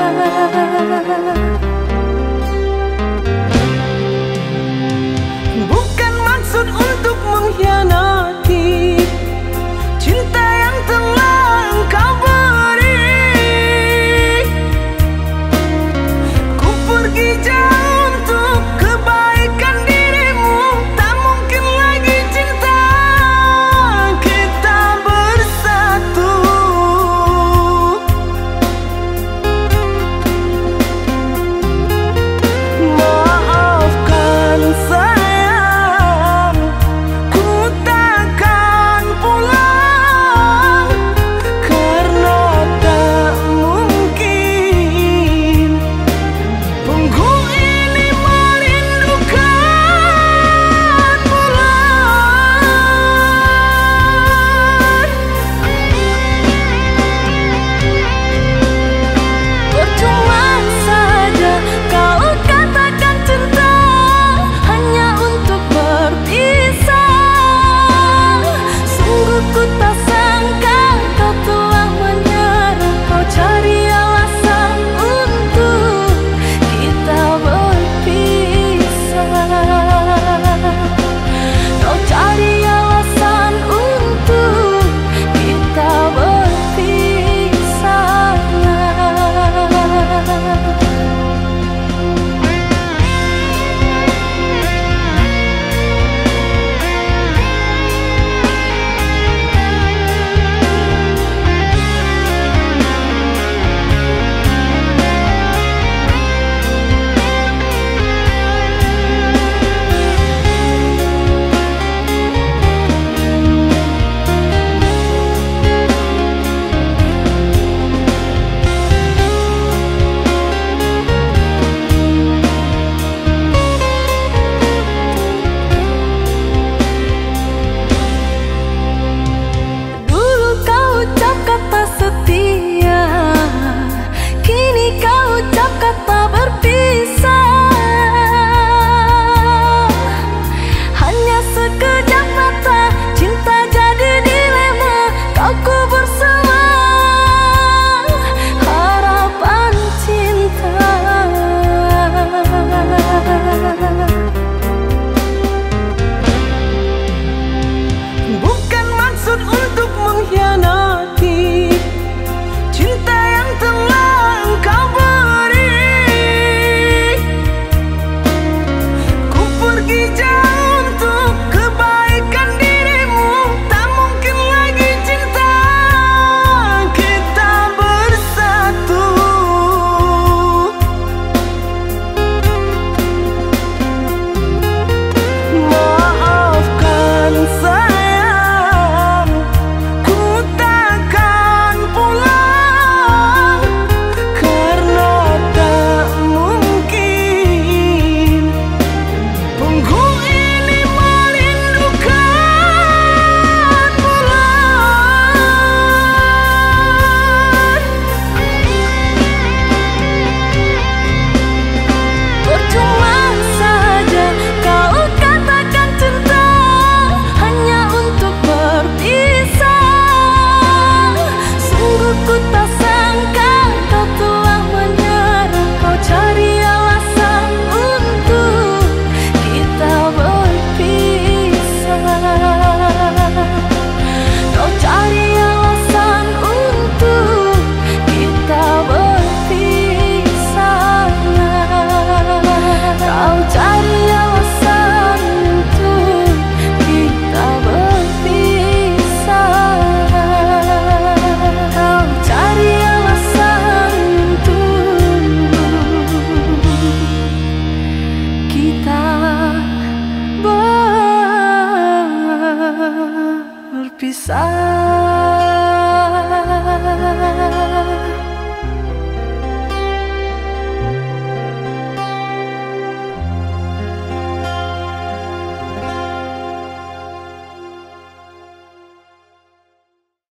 Bukan maksud untuk mengkhianati cinta yang telah engkau beri. Ku pergi jauh untuk kebaikan dirimu, tak mungkin lagi cinta kita bersatu. Maafkan sayang, ku takkan pulang karena tak mungkin. Punggu ini merindukan bulan. Percuma saja kau katakan cinta hanya untuk berpisah. Sungguh ku tak sangka kau telah menyerah. Kau cari alasan untuk kita berpisah. Kau cari alasan untuk kita berpisah. Dulu kau ucap kata setia, kini kau ucap kata berpisah. Hanya sekejap mata, cinta jadi dilema. Kau kubur semua harapan cinta. Bukan maksud untuk mengkhianati cinta yang telah engkau beri. Ku pergi jauh untuk kebaikan dirimu, tak mungkin lagi cinta kita bersatu. Maafkan sayang, ku takkan pulang karena tak mungkin. Punggu ini merindukan bulan. Percuma saja kau katakan cinta hanya untuk berpisah. Sungguh ku tak sangka kau telah menyerah. Kau cari alasan untuk kita berpisah. Kau cari alasan untuk kita berpisah. Kau cari alasan untuk kita berpisah. Kau cari alasan untuk kita berpisah.